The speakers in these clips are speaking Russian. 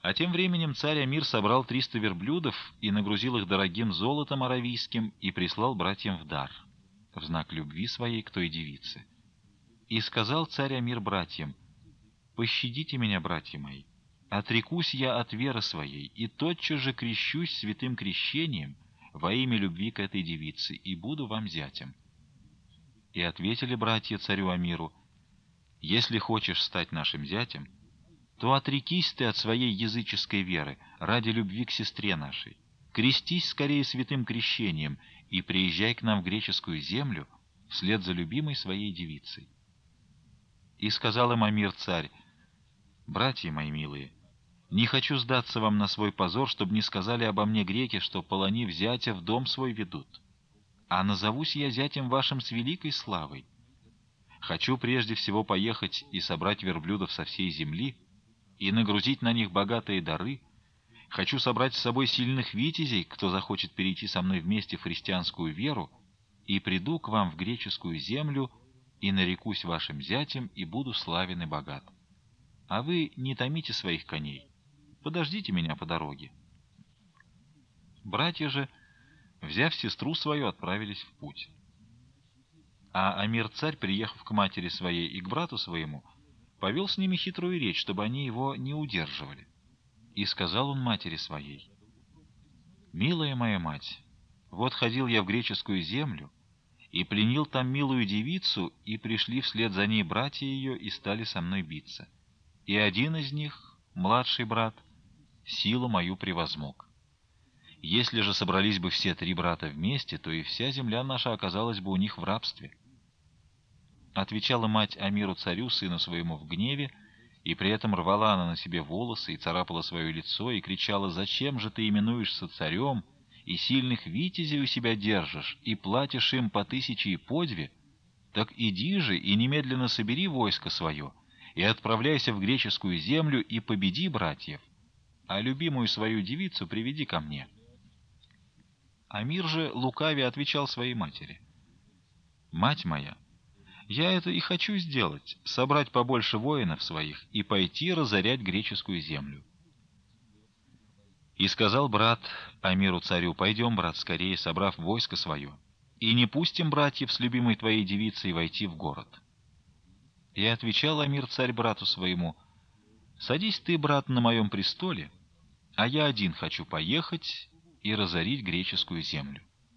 А тем временем царь Амир собрал 300 верблюдов и нагрузил их дорогим золотом аравийским и прислал братьям в дар, в знак любви своей к той девице. И сказал царь Амир братьям: «Пощадите меня, братья мои, отрекусь я от веры своей, и тотчас же крещусь святым крещением во имя любви к этой девице, и буду вам зятем». И ответили братья царю Амиру: «Если хочешь стать нашим зятем, то отрекись ты от своей языческой веры ради любви к сестре нашей. Крестись скорее святым крещением и приезжай к нам в греческую землю вслед за любимой своей девицей». И сказал им Амир царь: «Братья мои милые, не хочу сдаться вам на свой позор, чтобы не сказали обо мне греки, что, полонив зятя, в дом свой ведут. А назовусь я зятем вашим с великой славой. Хочу прежде всего поехать и собрать верблюдов со всей земли, и нагрузить на них богатые дары. Хочу собрать с собой сильных витязей, кто захочет перейти со мной вместе в христианскую веру, и приду к вам в греческую землю, и нарекусь вашим зятем, и буду славен и богат. А вы не томите своих коней, подождите меня по дороге». Братья же, взяв сестру свою, отправились в путь. А Амир-царь, приехав к матери своей и к брату своему, повел с ними хитрую речь, чтобы они его не удерживали. И сказал он матери своей: «Милая моя мать, вот ходил я в греческую землю, и пленил там милую девицу, и пришли вслед за ней братья ее, и стали со мной биться. И один из них, младший брат, силу мою превозмог. Если же собрались бы все 3 брата вместе, то и вся земля наша оказалась бы у них в рабстве». Отвечала мать Амиру царю, сыну своему, в гневе, и при этом рвала она на себе волосы и царапала свое лицо, и кричала: «Зачем же ты именуешься царем, и сильных витязей у себя держишь, и платишь им по 1000 и по 2? Так иди же и немедленно собери войско свое, и отправляйся в греческую землю, и победи братьев, а любимую свою девицу приведи ко мне». Амир же, лукавя, отвечал своей матери: «Мать моя, я это и хочу сделать, собрать побольше воинов своих и пойти разорять греческую землю». И сказал брат Амиру царю: «Пойдем, брат, скорее, собрав войско свое, и не пустим братьев с любимой твоей девицей войти в город». И отвечал Амир царь брату своему: «Садись ты, брат, на моем престоле, а я один хочу поехать и разорить греческую землю».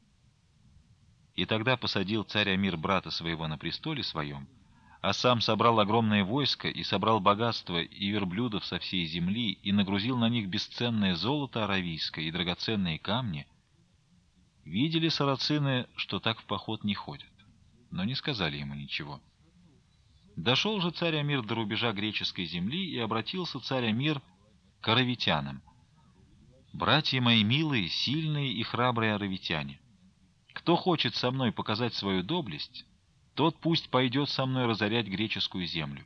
И тогда посадил царь Амир брата своего на престоле своем, а сам собрал огромное войско и собрал богатство и верблюдов со всей земли, и нагрузил на них бесценное золото аравийское и драгоценные камни. Видели сарацины, что так в поход не ходят, но не сказали ему ничего. Дошел же царь Амир до рубежа греческой земли, и обратился царь Амир к аравитянам: «Братья мои милые, сильные и храбрые аравитяне, кто хочет со мной показать свою доблесть, тот пусть пойдет со мной разорять греческую землю».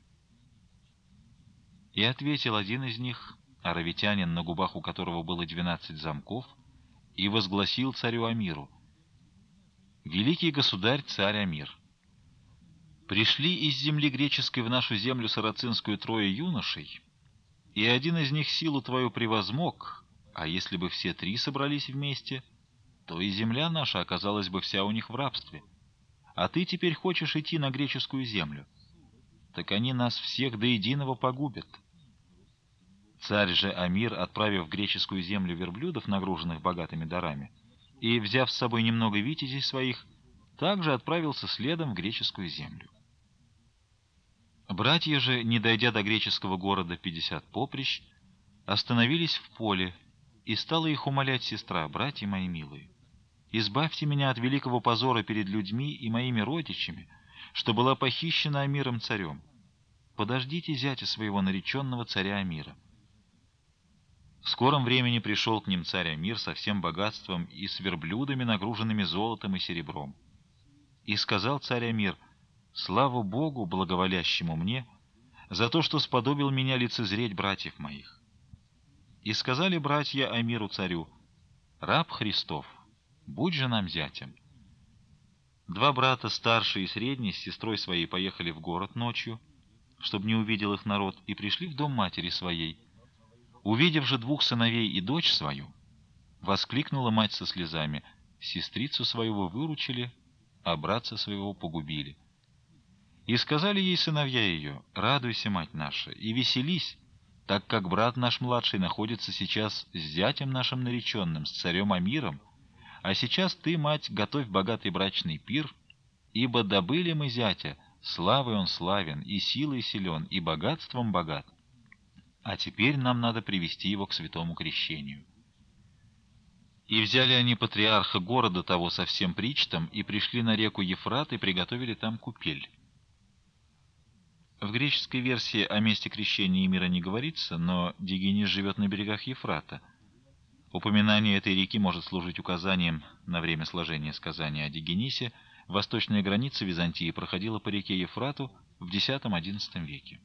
И ответил один из них, аравитянин, на губах у которого было 12 замков, и возгласил царю Амиру: «Великий государь, царь Амир, пришли из земли греческой в нашу землю сарацинскую 3 юношей, и один из них силу твою превозмог, а если бы все 3 собрались вместе, то и земля наша оказалась бы вся у них в рабстве. А ты теперь хочешь идти на греческую землю, так они нас всех до единого погубят». Царь же Амир, отправив в греческую землю верблюдов, нагруженных богатыми дарами, и взяв с собой немного витязей своих, также отправился следом в греческую землю. Братья же, не дойдя до греческого города 50 поприщ, остановились в поле, и стала их умолять сестра: «Братья мои милые, избавьте меня от великого позора перед людьми и моими родичами, что была похищена Амиром царем. Подождите зятя своего, нареченного царя Амира». В скором времени пришел к ним царь Амир со всем богатством и с верблюдами, нагруженными золотом и серебром. И сказал царь Амир: «Слава Богу, благоволящему мне, за то, что сподобил меня лицезреть братьев моих». И сказали братья Амиру царю: «Раб Христов, будь же нам зятем». 2 брата, старший и средний, с сестрой своей поехали в город ночью, чтобы не увидел их народ, и пришли в дом матери своей. Увидев же двух сыновей и дочь свою, воскликнула мать со слезами: «Сестрицу свою вы выручили, а братца своего погубили». И сказали ей сыновья ее: «Радуйся, мать наша, и веселись, так как брат наш младший находится сейчас с зятем нашим нареченным, с царем Амиром, а сейчас ты, мать, готовь богатый брачный пир, ибо добыли мы зятя, славой он славен, и силой силен, и богатством богат, а теперь нам надо привести его к святому крещению». И взяли они патриарха города того со всем причтом, и пришли на реку Ефрат, и приготовили там купель. В греческой версии о месте крещения Эмира не говорится, но Дигенис живет на берегах Ефрата. Упоминание этой реки может служить указанием на время сложения сказания о Дигенисе. Восточная граница Византии проходила по реке Ефрату в X-XI веке.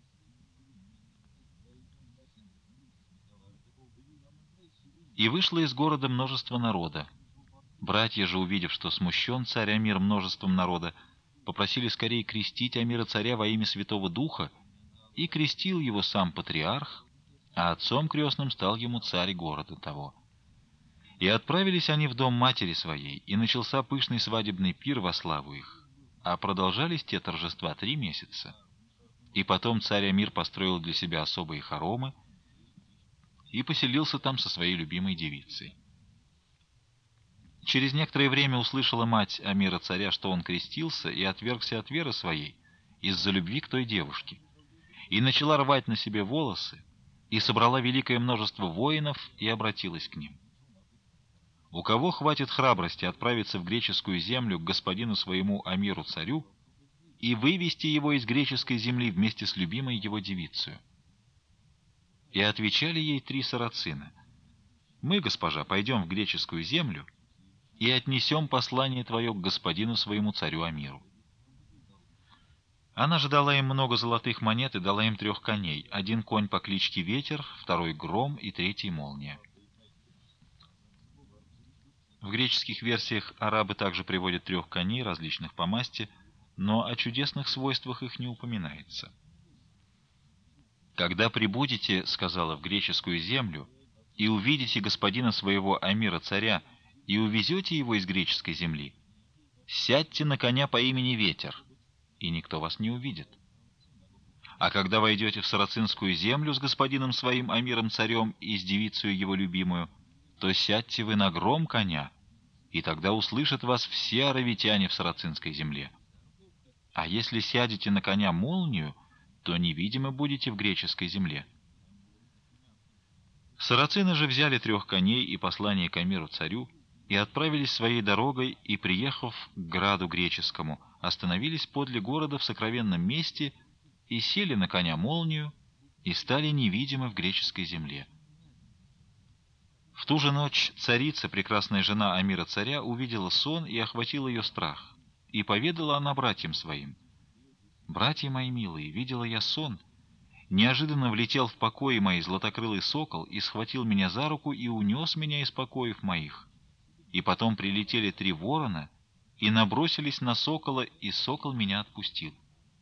И вышло из города множество народа. Братья же, увидев, что смущен царь Амир множеством народа, попросили скорее крестить Амира царя во имя Святого Духа, и крестил его сам патриарх, а отцом крестным стал ему царь города того. И отправились они в дом матери своей, и начался пышный свадебный пир во славу их, а продолжались те торжества 3 месяца. И потом царь Амир построил для себя особые хоромы и поселился там со своей любимой девицей. Через некоторое время услышала мать Амира царя, что он крестился, и отвергся от веры своей из-за любви к той девушке, и начала рвать на себе волосы, и собрала великое множество воинов, и обратилась к ним: «У кого хватит храбрости отправиться в греческую землю к господину своему Амиру царю и вывести его из греческой земли вместе с любимой его девицей?» И отвечали ей 3 сарацина: «Мы, госпожа, пойдем в греческую землю и отнесем послание твое к господину своему царю Амиру». Она же дала им много золотых монет и дала им 3 коней: 1 конь по кличке Ветер, 2 Гром и 3 Молния. В греческих версиях арабы также приводят 3 коней, различных по масти, но о чудесных свойствах их не упоминается. «Когда прибудете, — сказала, — в греческую землю, и увидите господина своего Амира царя, и увезете его из греческой земли, сядьте на коня по имени Ветер, и никто вас не увидит. А когда войдете в сарацинскую землю с господином своим Амиром царем и с девицей его любимую, то сядьте вы на Гром коня, и тогда услышат вас все аравитяне в сарацинской земле. А если сядете на коня Молнию, то невидимы будете в греческой земле». Сарацины же взяли 3 коней и послание к Амиру царю, и отправились своей дорогой, и, приехав к граду греческому, остановились подле города в сокровенном месте, и сели на коня Молнию, и стали невидимы в греческой земле. В ту же ночь царица, прекрасная жена Амира царя, увидела сон, и охватил ее страх, и поведала она братьям своим: «Братья мои милые, видела я сон. Неожиданно влетел в покои мои златокрылый сокол, и схватил меня за руку, и унес меня из покоев моих. И потом прилетели 3 ворона, и набросились на сокола, и сокол меня отпустил».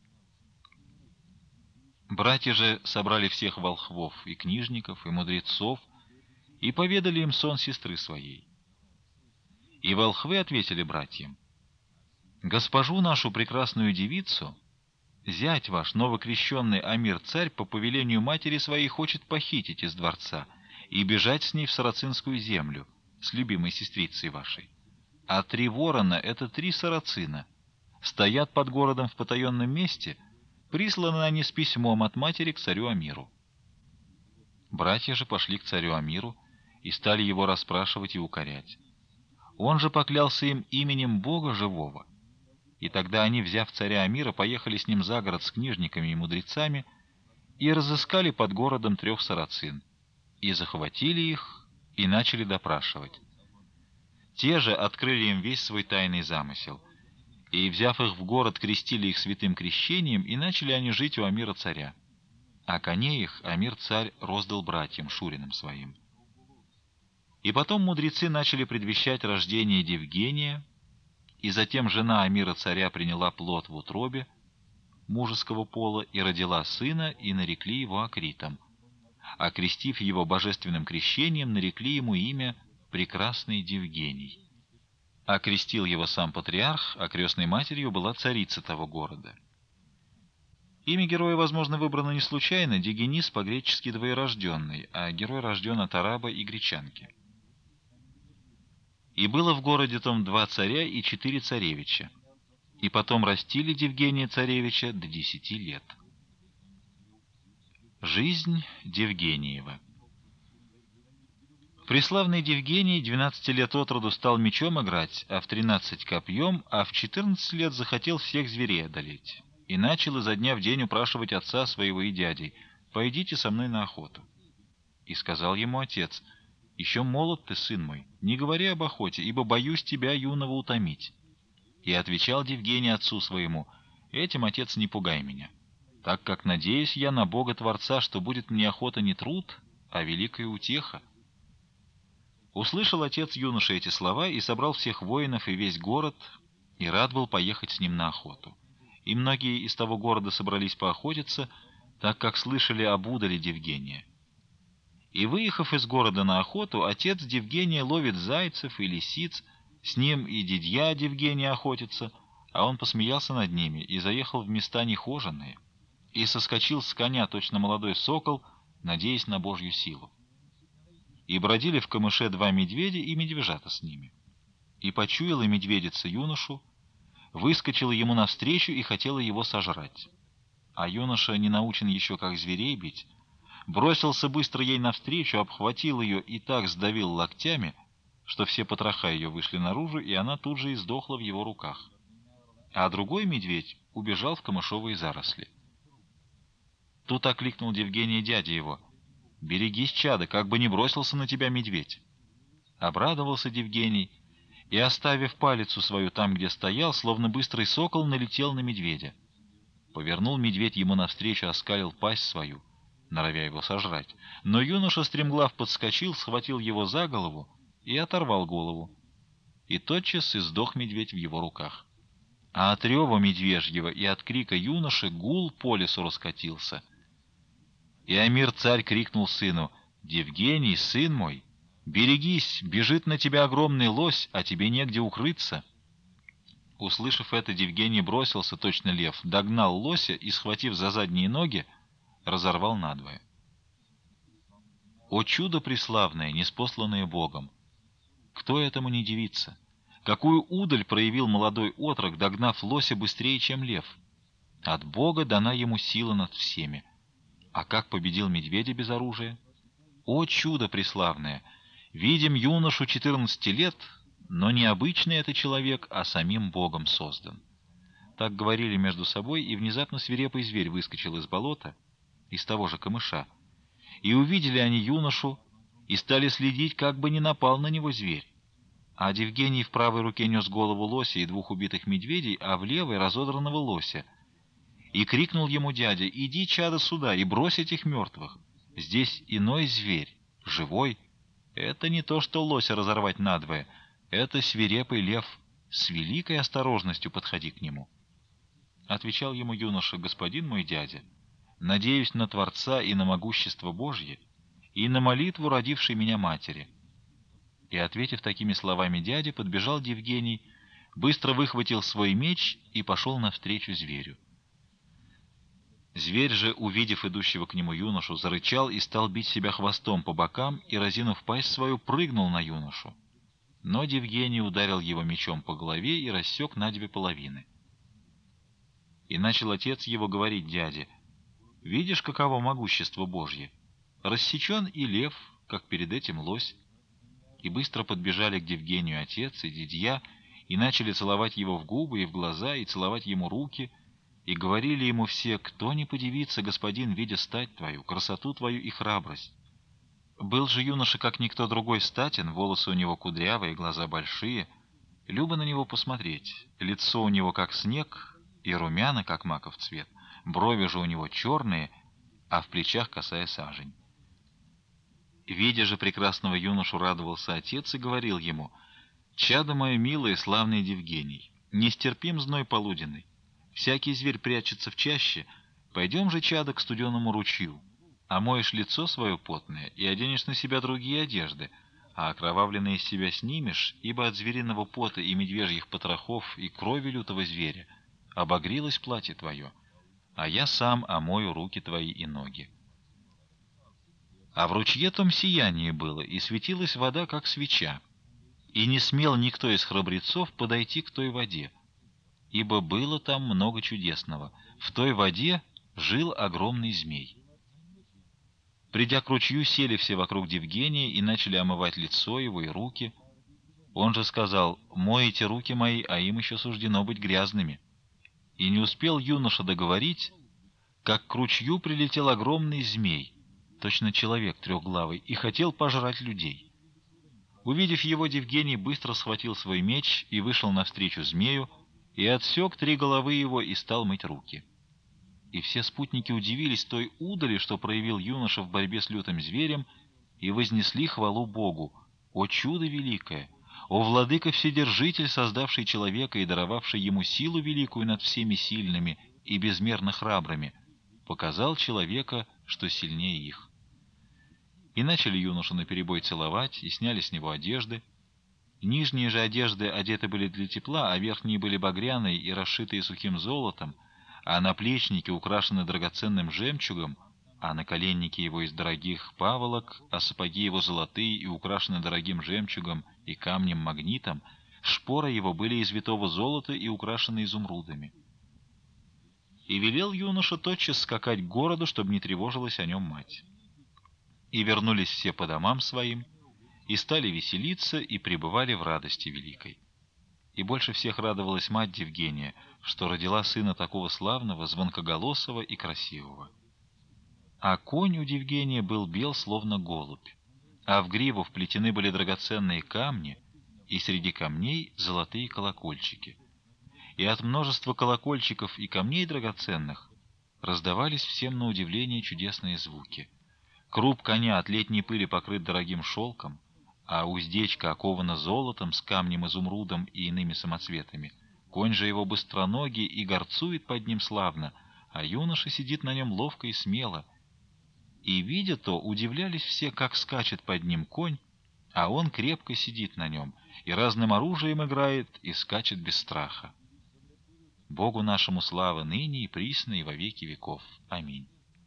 Братья же собрали всех волхвов, и книжников, и мудрецов, и поведали им сон сестры своей. И волхвы ответили братьям: «Госпожу нашу прекрасную девицу зять ваш, новокрещенный Амир-царь, по повелению матери своей хочет похитить из дворца и бежать с ней в сарацинскую землю, с любимой сестрицей вашей. А 3 ворона — это 3 сарацина, стоят под городом в потаенном месте, присланы они с письмом от матери к царю Амиру». Братья же пошли к царю Амиру и стали его расспрашивать и укорять. Он же поклялся им именем Бога живого. И тогда они, взяв царя Амира, поехали с ним за город с книжниками и мудрецами и разыскали под городом 3 сарацин, и захватили их, и начали допрашивать. Те же открыли им весь свой тайный замысел, и, взяв их в город, крестили их святым крещением, и начали они жить у Амира царя. А коней их Амир-царь роздал братьям Шуриным своим. И потом мудрецы начали предвещать рождение Девгения, и затем жена Амира царя приняла плод в утробе мужеского пола и родила сына, и нарекли его Акритом. окрестив его божественным крещением, нарекли ему имя «Прекрасный Девгений». Окрестил его сам патриарх, а крестной матерью была царица того города. Имя героя, возможно, выбрано не случайно. Дигенис по-гречески двоерожденный, а герой рожден от араба и гречанки. И было в городе том 2 царя и 4 царевича. И потом растили Девгения царевича до 10 лет. Жизнь Девгениева. Преславный Девгений 12 лет от роду стал мечом играть, а в 13 копьем, а в 14 лет захотел всех зверей одолеть. И начал изо дня в день упрашивать отца своего и дядей: «Пойдите со мной на охоту». И сказал ему отец: «Еще молод ты, сын мой, не говори об охоте, ибо боюсь тебя, юного, утомить». И отвечал Девгений отцу своему: «Этим, отец, не пугай меня, так как надеюсь я на Бога Творца, что будет мне охота не труд, а великая утеха». Услышал отец юноши эти слова и собрал всех воинов и весь город, и рад был поехать с ним на охоту. И многие из того города собрались поохотиться, так как слышали об удале Девгения. И, выехав из города на охоту, отец Девгения ловит зайцев и лисиц, с ним и дядья Девгения охотятся, а он посмеялся над ними и заехал в места нехоженные, и соскочил с коня точно молодой сокол, надеясь на Божью силу. И бродили в камыше 2 медведя и медвежата с ними. И почуяла медведица юношу, выскочила ему навстречу и хотела его сожрать. А юноша, не научен еще как зверей бить, бросился быстро ей навстречу, обхватил ее и так сдавил локтями, что все потроха ее вышли наружу, и она тут же издохла в его руках. А другой медведь убежал в камышовые заросли. Тут окликнул Девгения дядя его: «Берегись, чадо, как бы не бросился на тебя медведь». Обрадовался Девгений и, оставив палицу свою там, где стоял, словно быстрый сокол, налетел на медведя. Повернул медведь ему навстречу, оскалил пасть свою, норовя его сожрать. Но юноша стремглав подскочил, схватил его за голову и оторвал голову. И тотчас издох медведь в его руках. А от рева медвежьего и от крика юноши гул по лесу раскатился. И Амир-царь крикнул сыну: «Девгений, сын мой, берегись, бежит на тебя огромный лось, а тебе негде укрыться». Услышав это, Девгений бросился, точно лев, догнал лося и, схватив за задние ноги, разорвал надвое. О чудо преславное, ниспосланное Богом! Кто этому не дивится? Какую удаль проявил молодой отрок, догнав лося быстрее, чем лев! От Бога дана ему сила над всеми. А как победил медведя без оружия? О чудо преславное! Видим юношу 14 лет, но не обычный это человек, а самим Богом создан. Так говорили между собой, и внезапно свирепый зверь выскочил из болота, из того же камыша. И увидели они юношу, и стали следить, как бы не напал на него зверь. А Девгений в правой руке нес голову лося и 2 убитых медведей, а в левой — разодранного лося. И крикнул ему дядя: «Иди, чадо, сюда и брось этих мертвых. Здесь иной зверь, живой. Это не то, что лося разорвать надвое, это свирепый лев. С великой осторожностью подходи к нему». Отвечал ему юноша: «Господин мой дядя, надеюсь на Творца и на могущество Божье, и на молитву родившей меня матери». И, ответив такими словами дяде, подбежал Девгений, быстро выхватил свой меч и пошел навстречу зверю. Зверь же, увидев идущего к нему юношу, зарычал и стал бить себя хвостом по бокам, и, разинув пасть свою, прыгнул на юношу. Но Девгений ударил его мечом по голове и рассек на 2 половины. И начал отец его говорить дяде: «Видишь, каково могущество Божье? Рассечен и лев, как перед этим лось». И быстро подбежали к Девгению отец и дядья, и начали целовать его в губы и в глаза, и целовать ему руки, и говорили ему все: «Кто не подивится, господин, видя стать твою, красоту твою и храбрость?» Был же юноша, как никто другой, статен, волосы у него кудрявые, глаза большие, любо на него посмотреть, лицо у него как снег, и румяна, как маков цвет, брови же у него черные, а в плечах косая сажень. Видя же прекрасного юношу, радовался отец и говорил ему: «Чадо мое милое, славный Девгений, нестерпим зной полуденный. Всякий зверь прячется в чаще. Пойдем же, чадо, к студеному ручью. омоешь лицо свое потное и оденешь на себя другие одежды, а окровавленное из себя снимешь, ибо от звериного пота и медвежьих потрохов и крови лютого зверя обогрелось платье твое, а я сам омою руки твои и ноги. А в ручье том сияние было, и светилась вода, как свеча, и не смел никто из храбрецов подойти к той воде, ибо было там много чудесного. В той воде жил огромный змей. Придя к ручью, сели все вокруг Девгения и начали омывать лицо его и руки. Он же сказал: «Мойте руки мои, а им еще суждено быть грязными». И не успел юноша договорить, как к ручью прилетел огромный змей, точно человек трехглавый, и хотел пожрать людей. Увидев его, Девгений быстро схватил свой меч и вышел навстречу змею, и отсек 3 головы его и стал мыть руки. И все спутники удивились той удали, что проявил юноша в борьбе с лютым зверем, и вознесли хвалу Богу: «О чудо великое! О владыка Вседержитель, создавший человека и даровавший ему силу великую над всеми сильными и безмерно храбрыми, показал человека, что сильнее их». И начали юношу наперебой целовать, и сняли с него одежды. Нижние же одежды одеты были для тепла, а верхние были багряные и расшитые сухим золотом, а наплечники украшены драгоценным жемчугом, а наколенники его из дорогих паволок, а сапоги его золотые и украшены дорогим жемчугом и камнем-магнитом, шпоры его были из витого золота и украшены изумрудами. И велел юноша тотчас скакать к городу, чтобы не тревожилась о нем мать. И вернулись все по домам своим, и стали веселиться, и пребывали в радости великой. И больше всех радовалась мать Девгения, что родила сына такого славного, звонкоголосого и красивого. А конь у Девгения был бел, словно голубь, а в гриву вплетены были драгоценные камни, и среди камней золотые колокольчики. И от множества колокольчиков и камней драгоценных раздавались всем на удивление чудесные звуки. Круп коня от летней пыли покрыт дорогим шелком, а уздечка окована золотом с камнем-изумрудом и иными самоцветами. Конь же его быстроногий и горцует под ним славно, а юноша сидит на нем ловко и смело. И, видя то, удивлялись все, как скачет под ним конь, а он крепко сидит на нем, и разным оружием играет, и скачет без страха. Богу нашему слава ныне и присно и во веки веков. Аминь.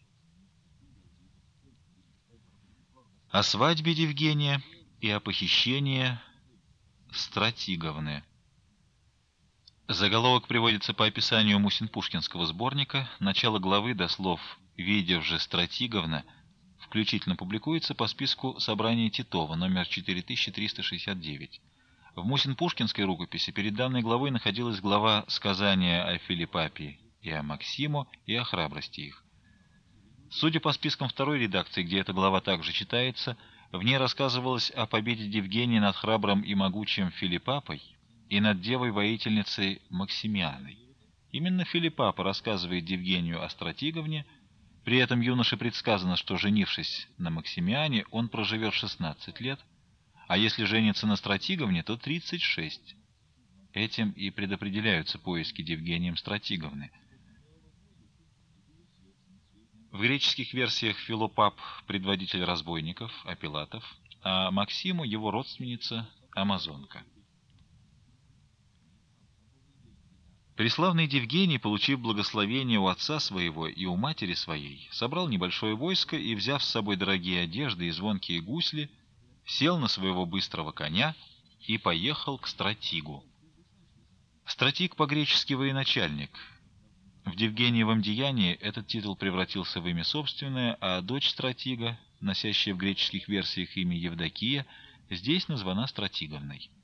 О свадьбе Евгения и о похищении Стратиговны. Заголовок приводится по описанию Мусин-Пушкинского сборника. Начало главы до слов «Видев же Стратиговна» включительно публикуется по списку собрания Титова, номер 4369. В Мусин-Пушкинской рукописи перед данной главой находилась глава сказания о Филиппапе и о Максиму и о храбрости их. Судя по спискам второй редакции, где эта глава также читается, в ней рассказывалось о победе Евгения над храбрым и могучим Филиппапой и над девой-воительницей Максимианой. Именно Филиппапа рассказывает Евгению о Стратиговне, при этом юноше предсказано, что, женившись на Максимиане, он проживет 16 лет, а если женится на Стратиговне, то 36. Этим и предопределяются поиски Евгением Стратиговны. В греческих версиях Филопап – предводитель разбойников, Апилатов, а Максиму – его родственница, Амазонка. Преславный Евгений, получив благословение у отца своего и у матери своей, собрал небольшое войско и, взяв с собой дорогие одежды и звонкие гусли, сел на своего быстрого коня и поехал к Стратигу. Стратиг по-гречески военачальник. В Евгениевом деянии этот титул превратился в имя собственное, а дочь Стратига, носящая в греческих версиях имя Евдокия, здесь названа Стратиговной.